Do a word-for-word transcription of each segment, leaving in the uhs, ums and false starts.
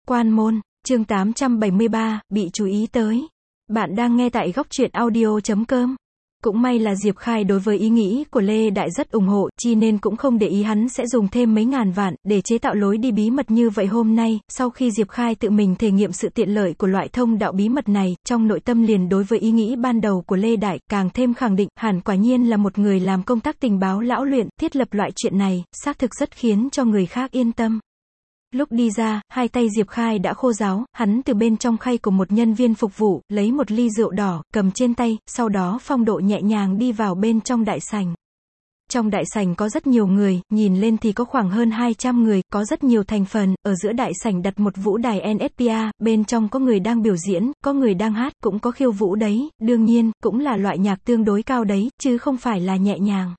Quan môn, chương tám trăm bảy mươi ba, bị chú ý tới. Bạn đang nghe tại góc truyện audio chấm com. Cũng may là Diệp Khai đối với ý nghĩ của Lê Đại rất ủng hộ, chi nên cũng không để ý hắn sẽ dùng thêm mấy ngàn vạn, để chế tạo lối đi bí mật như vậy. Hôm nay, sau khi Diệp Khai tự mình thể nghiệm sự tiện lợi của loại thông đạo bí mật này, trong nội tâm liền đối với ý nghĩ ban đầu của Lê Đại, càng thêm khẳng định, hẳn quả nhiên là một người làm công tác tình báo lão luyện, thiết lập loại chuyện này, xác thực rất khiến cho người khác yên tâm. Lúc đi ra, hai tay Diệp Khai đã khô ráo, hắn từ bên trong khay của một nhân viên phục vụ, lấy một ly rượu đỏ, cầm trên tay, sau đó phong độ nhẹ nhàng đi vào bên trong đại sảnh. Trong đại sảnh có rất nhiều người, nhìn lên thì có khoảng hơn hai trăm người, có rất nhiều thành phần, ở giữa đại sảnh đặt một vũ đài en ép pê a, bên trong có người đang biểu diễn, có người đang hát, cũng có khiêu vũ đấy, đương nhiên, cũng là loại nhạc tương đối cao đấy, chứ không phải là nhẹ nhàng.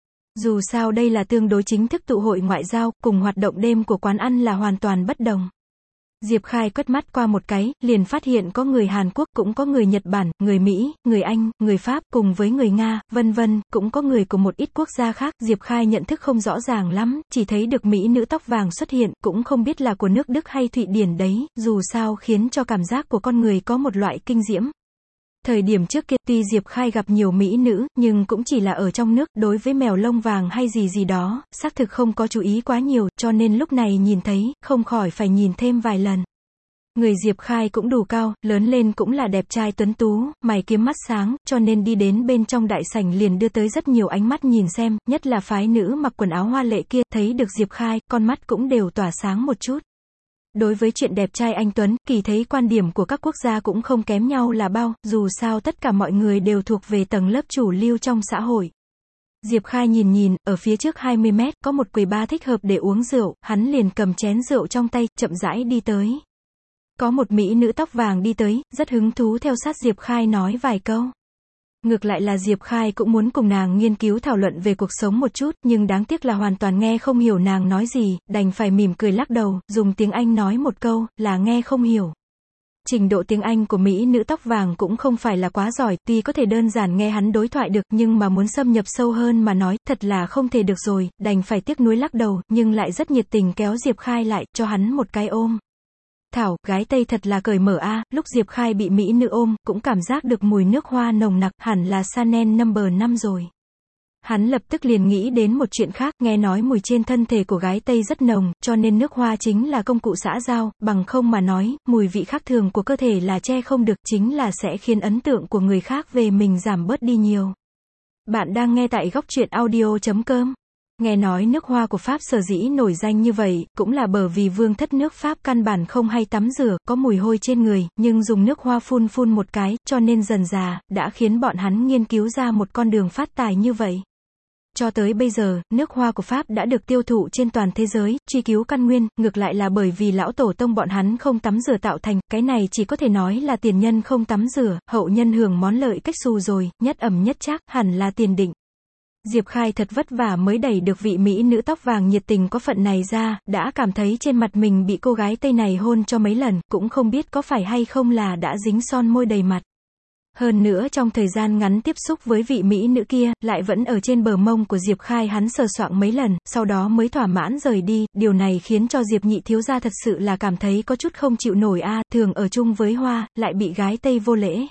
Dù sao đây là tương đối chính thức tụ hội ngoại giao, cùng hoạt động đêm của quán ăn là hoàn toàn bất đồng. Diệp Khai quét mắt qua một cái, liền phát hiện có người Hàn Quốc, cũng có người Nhật Bản, người Mỹ, người Anh, người Pháp, cùng với người Nga, vân vân, cũng có người của một ít quốc gia khác. Diệp Khai nhận thức không rõ ràng lắm, chỉ thấy được mỹ nữ tóc vàng xuất hiện, cũng không biết là của nước Đức hay Thụy Điển đấy, dù sao khiến cho cảm giác của con người có một loại kinh diễm. Thời điểm trước kia, tuy Diệp Khai gặp nhiều mỹ nữ, nhưng cũng chỉ là ở trong nước, đối với mèo lông vàng hay gì gì đó, xác thực không có chú ý quá nhiều, cho nên lúc này nhìn thấy, không khỏi phải nhìn thêm vài lần. Người Diệp Khai cũng đủ cao, lớn lên cũng là đẹp trai tuấn tú, mày kiếm mắt sáng, cho nên đi đến bên trong đại sảnh liền đưa tới rất nhiều ánh mắt nhìn xem, nhất là phái nữ mặc quần áo hoa lệ kia, thấy được Diệp Khai, con mắt cũng đều tỏa sáng một chút. Đối với chuyện đẹp trai anh tuấn, kỳ thấy quan điểm của các quốc gia cũng không kém nhau là bao, dù sao tất cả mọi người đều thuộc về tầng lớp chủ lưu trong xã hội. Diệp Khai nhìn nhìn, ở phía trước hai mươi mét, có một quầy bar thích hợp để uống rượu, hắn liền cầm chén rượu trong tay, chậm rãi đi tới. Có một mỹ nữ tóc vàng đi tới, rất hứng thú theo sát Diệp Khai nói vài câu. Ngược lại là Diệp Khai cũng muốn cùng nàng nghiên cứu thảo luận về cuộc sống một chút, nhưng đáng tiếc là hoàn toàn nghe không hiểu nàng nói gì, đành phải mỉm cười lắc đầu, dùng tiếng Anh nói một câu, là nghe không hiểu. Trình độ tiếng Anh của mỹ nữ tóc vàng cũng không phải là quá giỏi, tuy có thể đơn giản nghe hắn đối thoại được, nhưng mà muốn xâm nhập sâu hơn mà nói, thật là không thể được rồi, đành phải tiếc nuối lắc đầu, nhưng lại rất nhiệt tình kéo Diệp Khai lại, cho hắn một cái ôm. Thảo, gái Tây thật là cởi mở a. À. Lúc Diệp Khai bị mỹ nữ ôm, cũng cảm giác được mùi nước hoa nồng nặc, hẳn là Chanel number năm rồi. Hắn lập tức liền nghĩ đến một chuyện khác, nghe nói mùi trên thân thể của gái Tây rất nồng, cho nên nước hoa chính là công cụ xã giao, bằng không mà nói, mùi vị khác thường của cơ thể là che không được, chính là sẽ khiến ấn tượng của người khác về mình giảm bớt đi nhiều. Bạn đang nghe tại góc truyện audio chấm com. Nghe nói nước hoa của Pháp sở dĩ nổi danh như vậy, cũng là bởi vì vương thất nước Pháp căn bản không hay tắm rửa, có mùi hôi trên người, nhưng dùng nước hoa phun phun một cái, cho nên dần dà, đã khiến bọn hắn nghiên cứu ra một con đường phát tài như vậy. Cho tới bây giờ, nước hoa của Pháp đã được tiêu thụ trên toàn thế giới, truy cứu căn nguyên, ngược lại là bởi vì lão tổ tông bọn hắn không tắm rửa tạo thành, cái này chỉ có thể nói là tiền nhân không tắm rửa, hậu nhân hưởng món lợi cách xù rồi, nhất ẩm nhất chắc, hẳn là tiền định. Diệp Khai thật vất vả mới đẩy được vị mỹ nữ tóc vàng nhiệt tình có phận này ra, đã cảm thấy trên mặt mình bị cô gái Tây này hôn cho mấy lần, cũng không biết có phải hay không là đã dính son môi đầy mặt. Hơn nữa trong thời gian ngắn tiếp xúc với vị mỹ nữ kia, lại vẫn ở trên bờ mông của Diệp Khai hắn sờ soạng mấy lần, sau đó mới thỏa mãn rời đi, điều này khiến cho Diệp nhị thiếu gia thật sự là cảm thấy có chút không chịu nổi a, thường ở chung với Hoa, lại bị gái Tây vô lễ.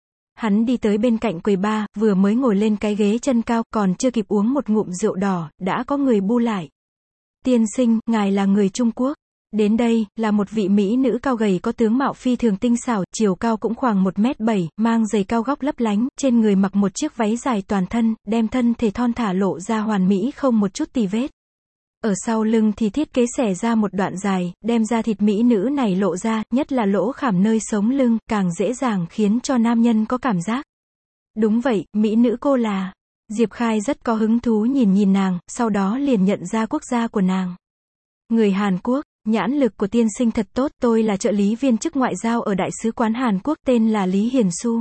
Hắn đi tới bên cạnh quầy bar, vừa mới ngồi lên cái ghế chân cao, còn chưa kịp uống một ngụm rượu đỏ, đã có người bu lại. Tiên sinh, ngài là người Trung Quốc. Đến đây, là một vị mỹ nữ cao gầy có tướng mạo phi thường tinh xảo, chiều cao cũng khoảng một mét bảy, mang giày cao gót lấp lánh, trên người mặc một chiếc váy dài toàn thân, đem thân thể thon thả lộ ra hoàn mỹ không một chút tì vết. Ở sau lưng thì thiết kế xẻ ra một đoạn dài, đem ra thịt mỹ nữ này lộ ra, nhất là lỗ khảm nơi sống lưng, càng dễ dàng khiến cho nam nhân có cảm giác. Đúng vậy, mỹ nữ cô là. Diệp Khai rất có hứng thú nhìn nhìn nàng, sau đó liền nhận ra quốc gia của nàng. Người Hàn Quốc, nhãn lực của tiên sinh thật tốt, tôi là trợ lý viên chức ngoại giao ở Đại sứ quán Hàn Quốc, tên là Lý Hiền Xu.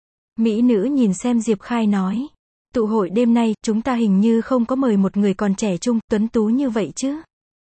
Mỹ nữ nhìn xem Diệp Khai nói. Tụ hội đêm nay, chúng ta hình như không có mời một người còn trẻ trung, tuấn tú như vậy chứ.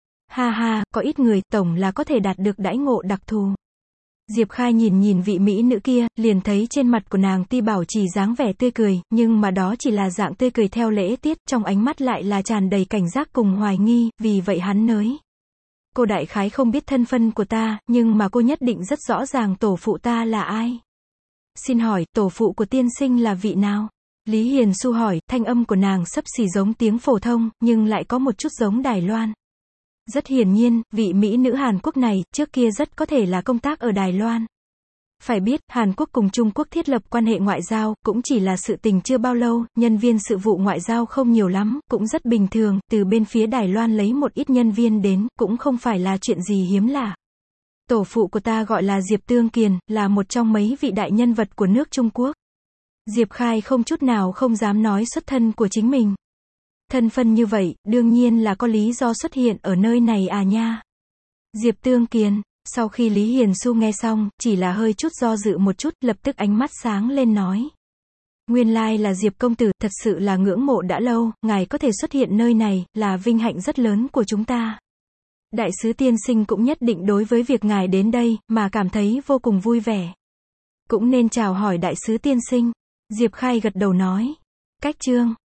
Ha ha, có ít người, tổng là có thể đạt được đãi ngộ đặc thù. Diệp Khai nhìn nhìn vị mỹ nữ kia, liền thấy trên mặt của nàng tuy bảo trì dáng vẻ tươi cười, nhưng mà đó chỉ là dạng tươi cười theo lễ tiết, trong ánh mắt lại là tràn đầy cảnh giác cùng hoài nghi, vì vậy hắn nới. Cô đại khái không biết thân phận của ta, nhưng mà cô nhất định rất rõ ràng tổ phụ ta là ai. Xin hỏi, tổ phụ của tiên sinh là vị nào? Lý Hiền Xu hỏi, thanh âm của nàng xấp xỉ giống tiếng phổ thông, nhưng lại có một chút giống Đài Loan. Rất hiển nhiên, vị mỹ nữ Hàn Quốc này, trước kia rất có thể là công tác ở Đài Loan. Phải biết, Hàn Quốc cùng Trung Quốc thiết lập quan hệ ngoại giao, cũng chỉ là sự tình chưa bao lâu, nhân viên sự vụ ngoại giao không nhiều lắm, cũng rất bình thường, từ bên phía Đài Loan lấy một ít nhân viên đến, cũng không phải là chuyện gì hiếm lạ. Tổ phụ của ta gọi là Diệp Tương Kiền, là một trong mấy vị đại nhân vật của nước Trung Quốc. Diệp Khai không chút nào không dám nói xuất thân của chính mình. Thân phận như vậy, đương nhiên là có lý do xuất hiện ở nơi này à nha. Diệp Tương Kiền, sau khi Lý Hiền Xu nghe xong, chỉ là hơi chút do dự một chút, lập tức ánh mắt sáng lên nói. Nguyên lai là Diệp công tử, thật sự là ngưỡng mộ đã lâu, ngài có thể xuất hiện nơi này, là vinh hạnh rất lớn của chúng ta. Đại sứ tiên sinh cũng nhất định đối với việc ngài đến đây, mà cảm thấy vô cùng vui vẻ. Cũng nên chào hỏi đại sứ tiên sinh. Diệp Khai gật đầu nói. Cách chương